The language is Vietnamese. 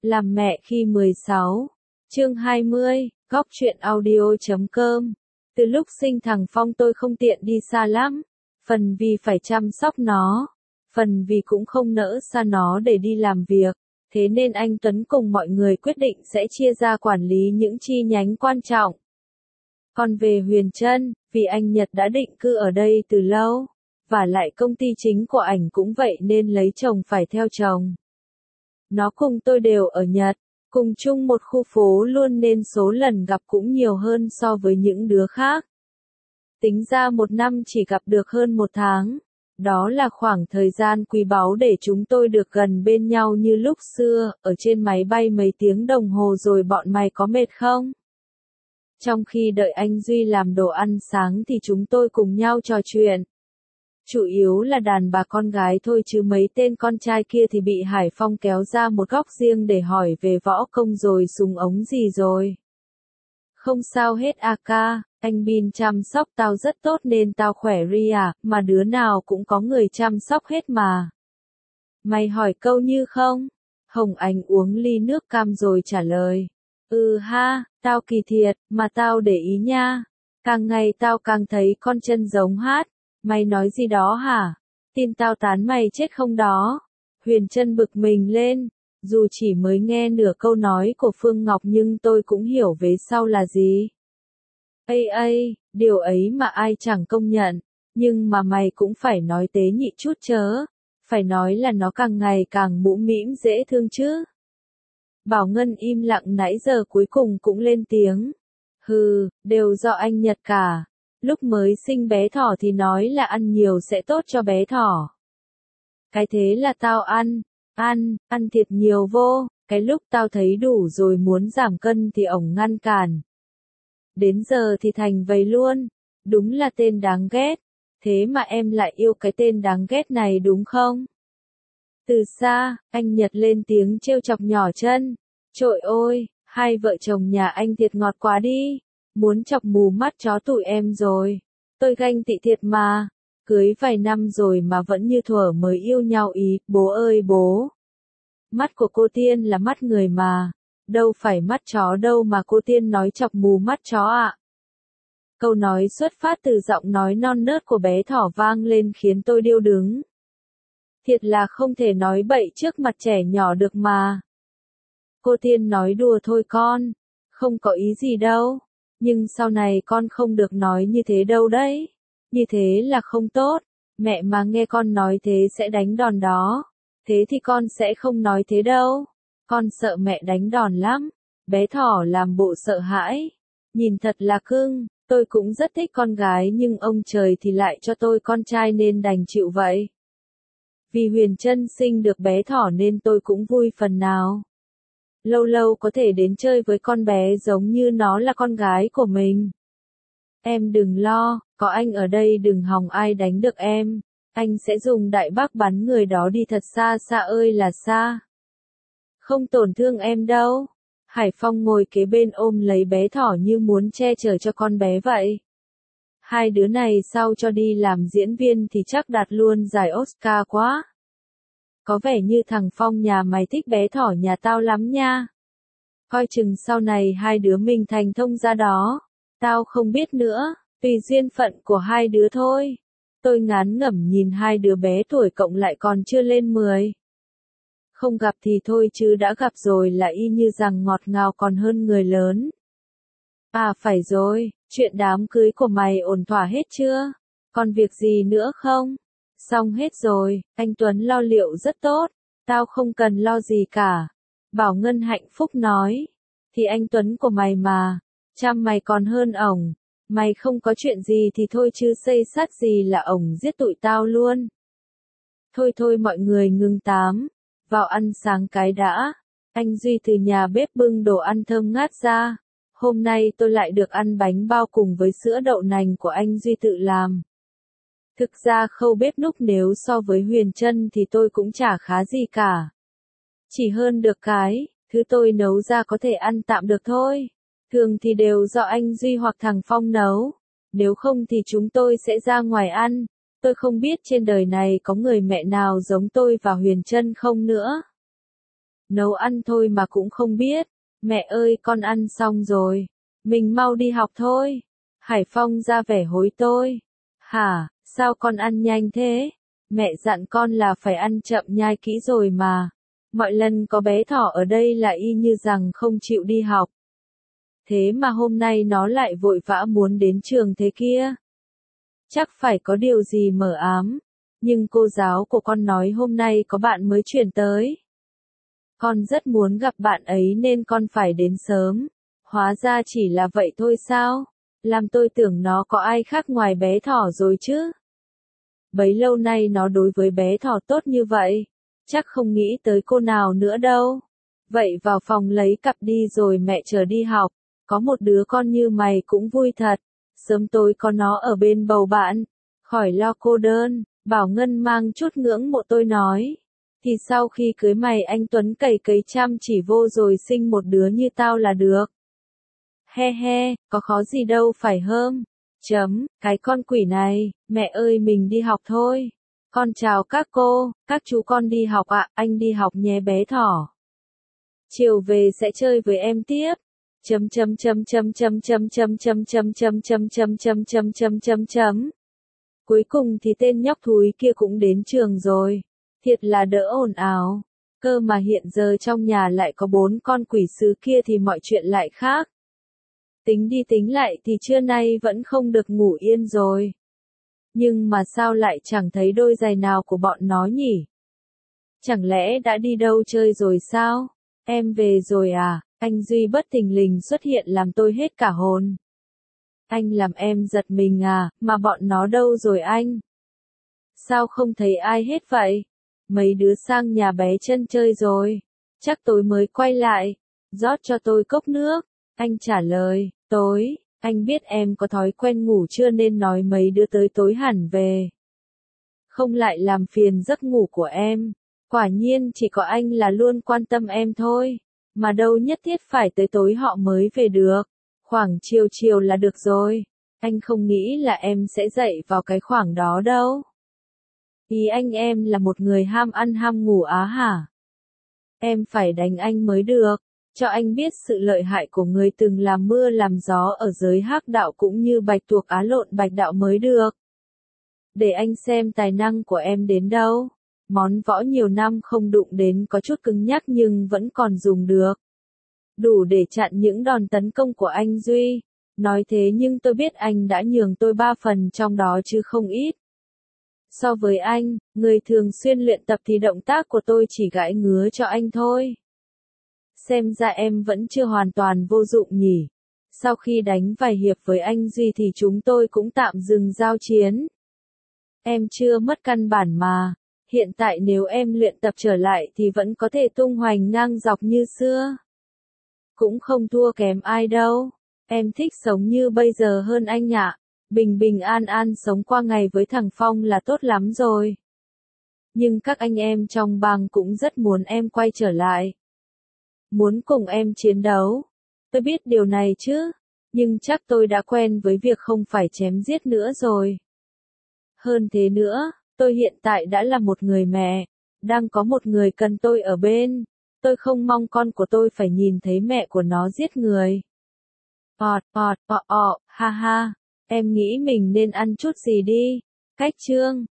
Làm mẹ khi 16. Chương 20, Góc truyện audio.com. Từ lúc sinh thằng Phong tôi không tiện đi xa lắm, phần vì phải chăm sóc nó, phần vì cũng không nỡ xa nó để đi làm việc, thế nên anh Tuấn cùng mọi người quyết định sẽ chia ra quản lý những chi nhánh quan trọng. Còn về Huyền Trân, vì anh Nhật đã định cư ở đây từ lâu, và lại công ty chính của ảnh cũng vậy nên lấy chồng phải theo chồng. Nó cùng tôi đều ở Nhật, cùng chung một khu phố luôn nên số lần gặp cũng nhiều hơn so với những đứa khác. Tính ra một năm chỉ gặp được hơn một tháng. Đó là khoảng thời gian quý báu để chúng tôi được gần bên nhau như lúc xưa, ở trên máy bay mấy tiếng đồng hồ rồi bọn mày có mệt không? Trong khi đợi anh Duy làm đồ ăn sáng thì chúng tôi cùng nhau trò chuyện. Chủ yếu là đàn bà con gái thôi chứ mấy tên con trai kia thì bị Hải Phong kéo ra một góc riêng để hỏi về võ công rồi súng ống gì rồi. Không sao hết ca, anh Bin chăm sóc tao rất tốt nên tao khỏe ri mà đứa nào cũng có người chăm sóc hết mà. Mày hỏi câu như không? Hồng Anh uống ly nước cam rồi trả lời. Ha, tao kỳ thiệt, mà tao để ý nha. Càng ngày tao càng thấy con chân giống hát. Mày nói gì đó hả? Tin tao tán mày chết không đó? Huyền Trân bực mình lên. Dù chỉ mới nghe nửa câu nói của Phương Ngọc nhưng tôi cũng hiểu vế sau là gì. Điều ấy mà ai chẳng công nhận. Nhưng mà mày cũng phải nói tế nhị chút chớ. Phải nói là nó càng ngày càng mũm mĩm dễ thương chứ. Bảo Ngân im lặng nãy giờ cuối cùng cũng lên tiếng. Đều do anh Nhật cả. Lúc mới sinh bé thỏ thì nói là ăn nhiều sẽ tốt cho bé thỏ. Cái thế là tao ăn thiệt nhiều vô, cái lúc tao thấy đủ rồi muốn giảm cân thì ổng ngăn cản. Đến giờ thì thành vậy luôn, đúng là tên đáng ghét, thế mà em lại yêu cái tên đáng ghét này đúng không? Từ xa, anh Nhật lên tiếng trêu chọc nhỏ Chân. Trời ơi, hai vợ chồng nhà anh thiệt ngọt quá đi. Muốn chọc mù mắt chó tụi em rồi. Tôi ganh tị thiệt mà. Cưới vài năm rồi mà vẫn như thuở mới yêu nhau ý. Bố ơi bố. Mắt của cô Tiên là mắt người mà. Đâu phải mắt chó đâu mà cô Tiên nói chọc mù mắt chó ạ. Câu nói xuất phát từ giọng nói non nớt của bé thỏ vang lên khiến tôi điêu đứng. Thiệt là không thể nói bậy trước mặt trẻ nhỏ được mà. Cô Tiên nói đùa thôi con. Không có ý gì đâu. Nhưng sau này con không được nói như thế đâu đấy. Như thế là không tốt. Mẹ mà nghe con nói thế sẽ đánh đòn đó. Thế thì con sẽ không nói thế đâu. Con sợ mẹ đánh đòn lắm. Bé thỏ làm bộ sợ hãi. Nhìn thật là cưng. Tôi cũng rất thích con gái nhưng ông trời thì lại cho tôi con trai nên đành chịu vậy. Vì Huyền Trân sinh được bé thỏ nên tôi cũng vui phần nào. Lâu lâu có thể đến chơi với con bé giống như nó là con gái của mình. Em đừng lo, có anh ở đây đừng hòng ai đánh được em. Anh sẽ dùng đại bác bắn người đó đi thật xa xa ơi là xa. Không tổn thương em đâu. Hải Phong ngồi kế bên ôm lấy bé thỏ như muốn che chở cho con bé vậy. Hai đứa này sau cho đi làm diễn viên thì chắc đạt luôn giải Oscar quá. Có vẻ như thằng Phong nhà mày thích bé thỏ nhà tao lắm nha. Coi chừng sau này hai đứa mình thành thông gia đó. Tao không biết nữa, tùy duyên phận của hai đứa thôi. Tôi ngán ngẩm nhìn hai đứa bé tuổi cộng lại còn chưa lên 10. Không gặp thì thôi chứ đã gặp rồi là y như rằng ngọt ngào còn hơn người lớn. Phải rồi, chuyện đám cưới của mày ổn thỏa hết chưa? Còn việc gì nữa không? Xong hết rồi, anh Tuấn lo liệu rất tốt. Tao không cần lo gì cả. Bảo Ngân hạnh phúc nói. Thì anh Tuấn của mày mà. Chăm mày còn hơn ổng. Mày không có chuyện gì thì thôi chứ xây sát gì là ổng giết tụi tao luôn. Thôi mọi người ngừng tám. Vào ăn sáng cái đã. Anh Duy từ nhà bếp bưng đồ ăn thơm ngát ra. Hôm nay tôi lại được ăn bánh bao cùng với sữa đậu nành của anh Duy tự làm. Thực ra khâu bếp núc nếu so với Huyền Trân thì tôi cũng chả khá gì cả. Chỉ hơn được cái, thứ tôi nấu ra có thể ăn tạm được thôi. Thường thì đều do anh Duy hoặc thằng Phong nấu. Nếu không thì chúng tôi sẽ ra ngoài ăn. Tôi không biết trên đời này có người mẹ nào giống tôi và Huyền Trân không nữa. Nấu ăn thôi mà cũng không biết. Mẹ ơi con ăn xong rồi. Mình mau đi học thôi. Hải Phong ra vẻ hối tôi. Hả, sao con ăn nhanh thế? Mẹ dặn con là phải ăn chậm nhai kỹ rồi mà. Mọi lần có bé thỏ ở đây là y như rằng không chịu đi học. Thế mà hôm nay nó lại vội vã muốn đến trường thế kia. Chắc phải có điều gì mờ ám. Nhưng cô giáo của con nói hôm nay có bạn mới chuyển tới. Con rất muốn gặp bạn ấy nên con phải đến sớm. Hóa ra chỉ là vậy thôi sao? Làm tôi tưởng nó có ai khác ngoài bé thỏ rồi chứ. Bấy lâu nay nó đối với bé thỏ tốt như vậy. Chắc không nghĩ tới cô nào nữa đâu. Vậy vào phòng lấy cặp đi rồi mẹ chờ đi học. Có một đứa con như mày cũng vui thật. Sớm tối có nó ở bên bầu bạn. Khỏi lo cô đơn. Bảo Ngân mang chút ngưỡng mộ tôi nói. Thì sau khi cưới mày anh Tuấn cày cấy chăm chỉ vô rồi sinh một đứa như tao là được. He he, có khó gì đâu phải hơm. Cái con quỷ này, mẹ ơi mình đi học thôi. Con chào các cô, các chú con đi học ạ, anh đi học nhé bé thỏ. Chiều về sẽ chơi với em tiếp. Cuối cùng thì tên nhóc thúi kia cũng đến trường rồi. Thiệt là đỡ ồn ào. Cơ mà hiện giờ trong nhà lại có 4 con quỷ sứ kia thì mọi chuyện lại khác. Tính đi tính lại thì trưa nay vẫn không được ngủ yên rồi. Nhưng mà sao lại chẳng thấy đôi giày nào của bọn nó nhỉ? Chẳng lẽ đã đi đâu chơi rồi sao? Em về rồi à? Anh Duy bất thình lình xuất hiện làm tôi hết cả hồn. Anh làm em giật mình à, mà bọn nó đâu rồi anh? Sao không thấy ai hết vậy? Mấy đứa sang nhà bé Chân chơi rồi. Chắc tối mới quay lại. Rót cho tôi cốc nước. Anh trả lời, tối, anh biết em có thói quen ngủ trưa nên nói mấy đứa tới tối hẳn về. Không lại làm phiền giấc ngủ của em. Quả nhiên chỉ có anh là luôn quan tâm em thôi. Mà đâu nhất thiết phải tới tối họ mới về được. Khoảng chiều chiều là được rồi. Anh không nghĩ là em sẽ dậy vào cái khoảng đó đâu. Ý anh em là một người ham ăn ham ngủ á hả? Em phải đánh anh mới được. Cho anh biết sự lợi hại của người từng làm mưa làm gió ở giới hắc đạo cũng như bạch tuộc á lộn bạch đạo mới được. Để anh xem tài năng của em đến đâu. Món võ nhiều năm không đụng đến có chút cứng nhắc nhưng vẫn còn dùng được. Đủ để chặn những đòn tấn công của anh Duy. Nói thế nhưng tôi biết anh đã nhường tôi 3 phần trong đó chứ không ít. So với anh, người thường xuyên luyện tập thì động tác của tôi chỉ gãi ngứa cho anh thôi. Xem ra em vẫn chưa hoàn toàn vô dụng nhỉ. Sau khi đánh vài hiệp với anh Duy thì chúng tôi cũng tạm dừng giao chiến. Em chưa mất căn bản mà. Hiện tại nếu em luyện tập trở lại thì vẫn có thể tung hoành ngang dọc như xưa. Cũng không thua kém ai đâu. Em thích sống như bây giờ hơn anh ạ. Bình bình an an sống qua ngày với thằng Phong là tốt lắm rồi. Nhưng các anh em trong bang cũng rất muốn em quay trở lại. Muốn cùng em chiến đấu. Tôi biết điều này chứ. Nhưng chắc tôi đã quen với việc không phải chém giết nữa rồi. Hơn thế nữa, tôi hiện tại đã là một người mẹ. Đang có một người cần tôi ở bên. Tôi không mong con của tôi phải nhìn thấy mẹ của nó giết người. Ha ha. Em nghĩ mình nên ăn chút gì đi. Cách chương.